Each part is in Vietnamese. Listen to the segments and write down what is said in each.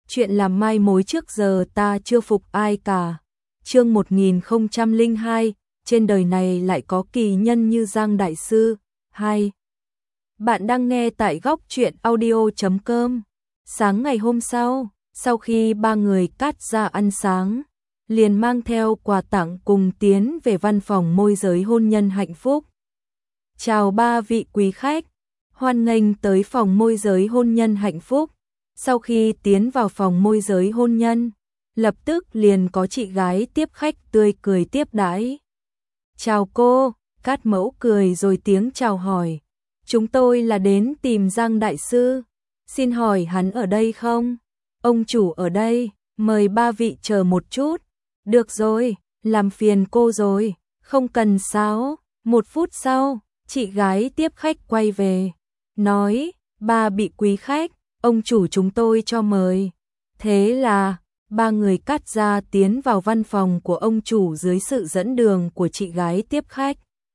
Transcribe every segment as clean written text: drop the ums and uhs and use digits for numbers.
chuyện làm mai mối trước giờ ta chưa phục ai cả. Chương 1002, trên đời này lại có kỳ nhân như Giang Đại Sư. 2. Bạn đang nghe tại góc truyện audio.com. Sáng ngày hôm sau khi ba người Cát ra ăn sáng, liền mang theo quà tặng cùng tiến về văn phòng môi giới hôn nhân hạnh phúc. Chào ba vị quý khách, hoan nghênh tới phòng môi giới hôn nhân hạnh phúc. Sau khi tiến vào phòng môi giới hôn nhân, lập tức liền có chị gái tiếp khách tươi cười tiếp đãi. Chào cô, Cát Mẫu cười rồi tiếng chào hỏi. Chúng tôi là đến tìm Giang Đại Sư, xin hỏi hắn ở đây không? Ông chủ ở đây, mời ba vị chờ một chút. Được rồi, làm phiền cô rồi, không cần sao. 1 phút sau, chị gái tiếp khách quay về, nói, ba vị quý khách, ông chủ chúng tôi cho mời. Thế là, ba người Cát ra tiến vào văn phòng của ông chủ dưới sự dẫn đường của chị gái tiếp khách.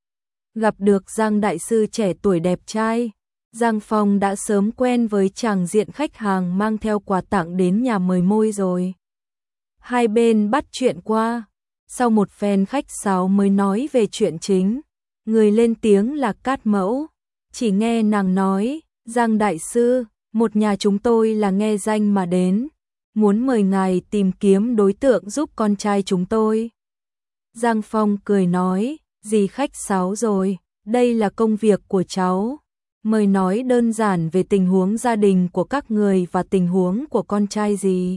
Gặp được Giang Đại Sư trẻ tuổi đẹp trai, Giang Phong đã sớm quen với chàng diện khách hàng mang theo quà tặng đến nhà mời môi rồi. Hai bên bắt chuyện qua, sau một phen khách sáo mới nói về chuyện chính. Người lên tiếng là Cát Mẫu, chỉ nghe nàng nói, Giang Đại Sư, một nhà chúng tôi là nghe danh mà đến, muốn mời ngài tìm kiếm đối tượng giúp con trai chúng tôi. Giang Phong cười nói, gì khách sáo rồi, đây là công việc của cháu. Mời nói đơn giản về tình huống gia đình của các người và tình huống của con trai gì.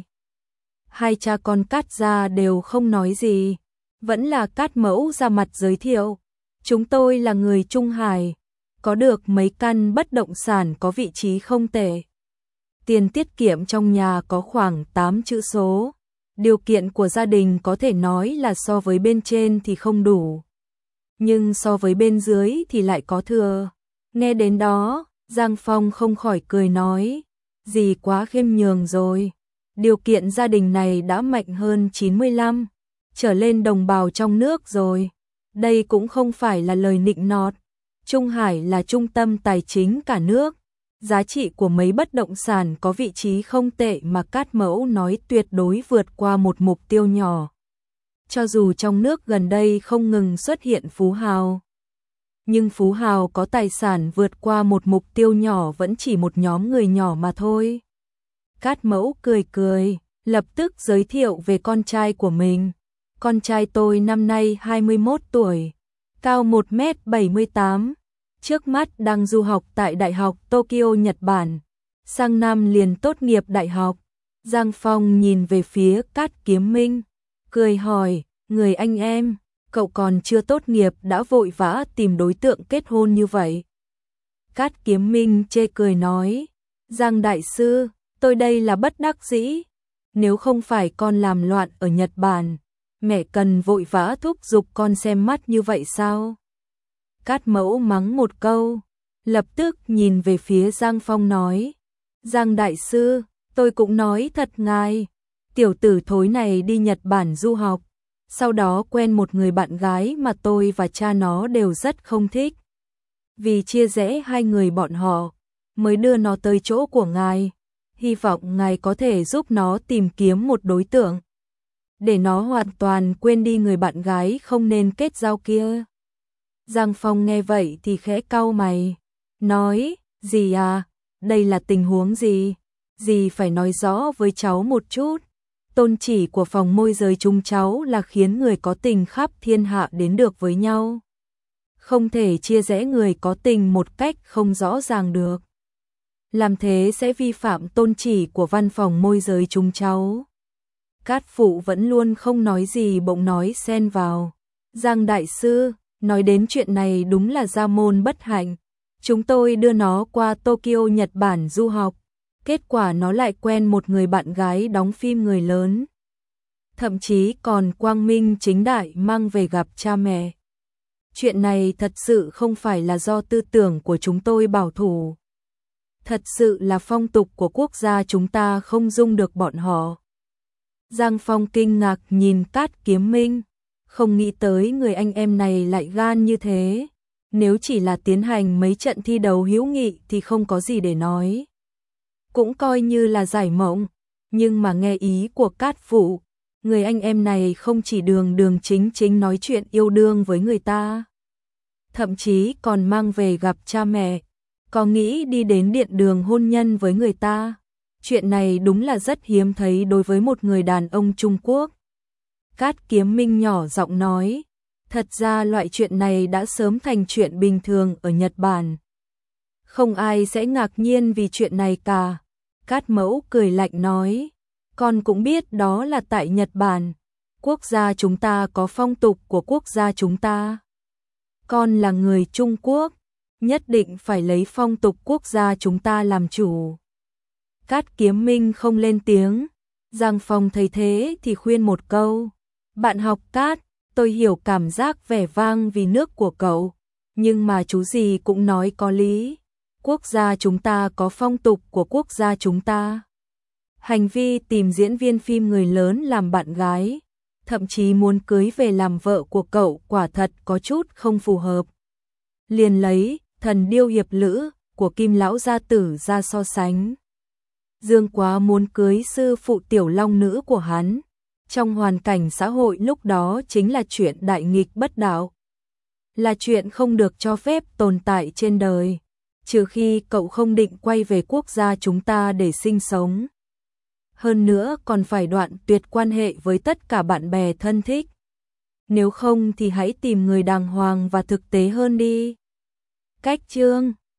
Hai cha con Cát ra đều không nói gì, vẫn là Cát Mẫu ra mặt giới thiệu. Chúng tôi là người Trung Hải, có được mấy căn bất động sản có vị trí không tệ. Tiền tiết kiệm trong nhà có khoảng 8 chữ số. Điều kiện của gia đình có thể nói là so với bên trên thì không đủ, nhưng so với bên dưới thì lại có thừa. Nghe đến đó, Giang Phong không khỏi cười nói, gì quá khiêm nhường rồi. Điều kiện gia đình này đã mạnh hơn 95 trở lên đồng bào trong nước rồi. Đây cũng không phải là lời nịnh nọt. Trung Hải là trung tâm tài chính cả nước. Giá trị của mấy bất động sản có vị trí không tệ mà Cát Mẫu nói tuyệt đối vượt qua một mục tiêu nhỏ. Cho dù trong nước gần đây không ngừng xuất hiện phú hào, nhưng phú hào có tài sản vượt qua một mục tiêu nhỏ vẫn chỉ một nhóm người nhỏ mà thôi. Cát Mẫu cười cười, lập tức giới thiệu về con trai của mình. Con trai tôi năm nay 21 tuổi, cao 1m78, trước mắt đang du học tại Đại học Tokyo, Nhật Bản, sang năm liền tốt nghiệp đại học. Giang Phong nhìn về phía Cát Kiếm Minh, cười hỏi, người anh em, cậu còn chưa tốt nghiệp đã vội vã tìm đối tượng kết hôn như vậy. Cát Kiếm Minh chê cười nói, Giang Đại Sư, tôi đây là bất đắc dĩ, nếu không phải con làm loạn ở Nhật Bản, mẹ cần vội vã thúc giục con xem mắt như vậy sao? Cát Mẫu mắng một câu, lập tức nhìn về phía Giang Phong nói, Giang Đại Sư, tôi cũng nói thật ngài, tiểu tử thối này đi Nhật Bản du học, sau đó quen một người bạn gái mà tôi và cha nó đều rất không thích. Vì chia rẽ hai người bọn họ, mới đưa nó tới chỗ của ngài, hy vọng ngài có thể giúp nó tìm kiếm một đối tượng, để nó hoàn toàn quên đi người bạn gái không nên kết giao kia. Giang Phong nghe vậy thì khẽ cau mày, nói, dì à, đây là tình huống gì? Dì phải nói rõ với cháu một chút. Tôn chỉ của phòng môi giới chúng cháu là khiến người có tình khắp thiên hạ đến được với nhau. Không thể chia rẽ người có tình một cách không rõ ràng được. Làm thế sẽ vi phạm tôn chỉ của văn phòng môi giới chúng cháu. Cát Phụ vẫn luôn không nói gì bỗng nói xen vào. Giang Đại Sư, nói đến chuyện này đúng là gia môn bất hạnh. Chúng tôi đưa nó qua Tokyo, Nhật Bản du học. Kết quả nó lại quen một người bạn gái đóng phim người lớn. Thậm chí còn quang minh chính đại mang về gặp cha mẹ. Chuyện này thật sự không phải là do tư tưởng của chúng tôi bảo thủ. Thật sự là phong tục của quốc gia chúng ta không dung được bọn họ. Giang Phong kinh ngạc nhìn Cát Kiếm Minh, không nghĩ tới người anh em này lại gan như thế. Nếu chỉ là tiến hành mấy trận thi đấu hữu nghị thì không có gì để nói. Cũng coi như là giải mộng, Nhưng mà nghe ý của Cát Phụ, người anh em này không chỉ đường đường chính chính nói chuyện yêu đương với người ta, thậm chí còn mang về gặp cha mẹ, có nghĩ đi đến điện đường hôn nhân với người ta. Chuyện này đúng là rất hiếm thấy đối với một người đàn ông Trung Quốc. Cát Kiếm Minh nhỏ giọng nói, thật ra loại chuyện này đã sớm thành chuyện bình thường ở Nhật Bản. Không ai sẽ ngạc nhiên vì chuyện này cả. Cát Mẫu cười lạnh nói, con cũng biết đó là tại Nhật Bản. Quốc gia chúng ta có phong tục của quốc gia chúng ta. Con là người Trung Quốc, nhất định phải lấy phong tục quốc gia chúng ta làm chủ. Cát Kiếm Minh không lên tiếng. Giang Phong thấy thế thì khuyên một câu, bạn học Cát, tôi hiểu cảm giác vẻ vang vì nước của cậu, nhưng mà chú gì cũng nói có lý. Quốc gia chúng ta có phong tục của quốc gia chúng ta. Hành vi tìm diễn viên phim người lớn làm bạn gái, thậm chí muốn cưới về làm vợ của cậu quả thật có chút không phù hợp. Liền lấy Thần Điêu Hiệp Lữ của Kim Lão Gia Tử ra so sánh. Dương Quá muốn cưới sư phụ tiểu long nữ của hắn. Trong hoàn cảnh xã hội lúc đó chính là chuyện đại nghịch bất đạo. Là chuyện không được cho phép tồn tại trên đời. Trừ khi cậu không định quay về quốc gia chúng ta để sinh sống. Hơn nữa còn phải đoạn tuyệt quan hệ với tất cả bạn bè thân thích. Nếu không thì hãy tìm người đàng hoàng và thực tế hơn đi. Cách chương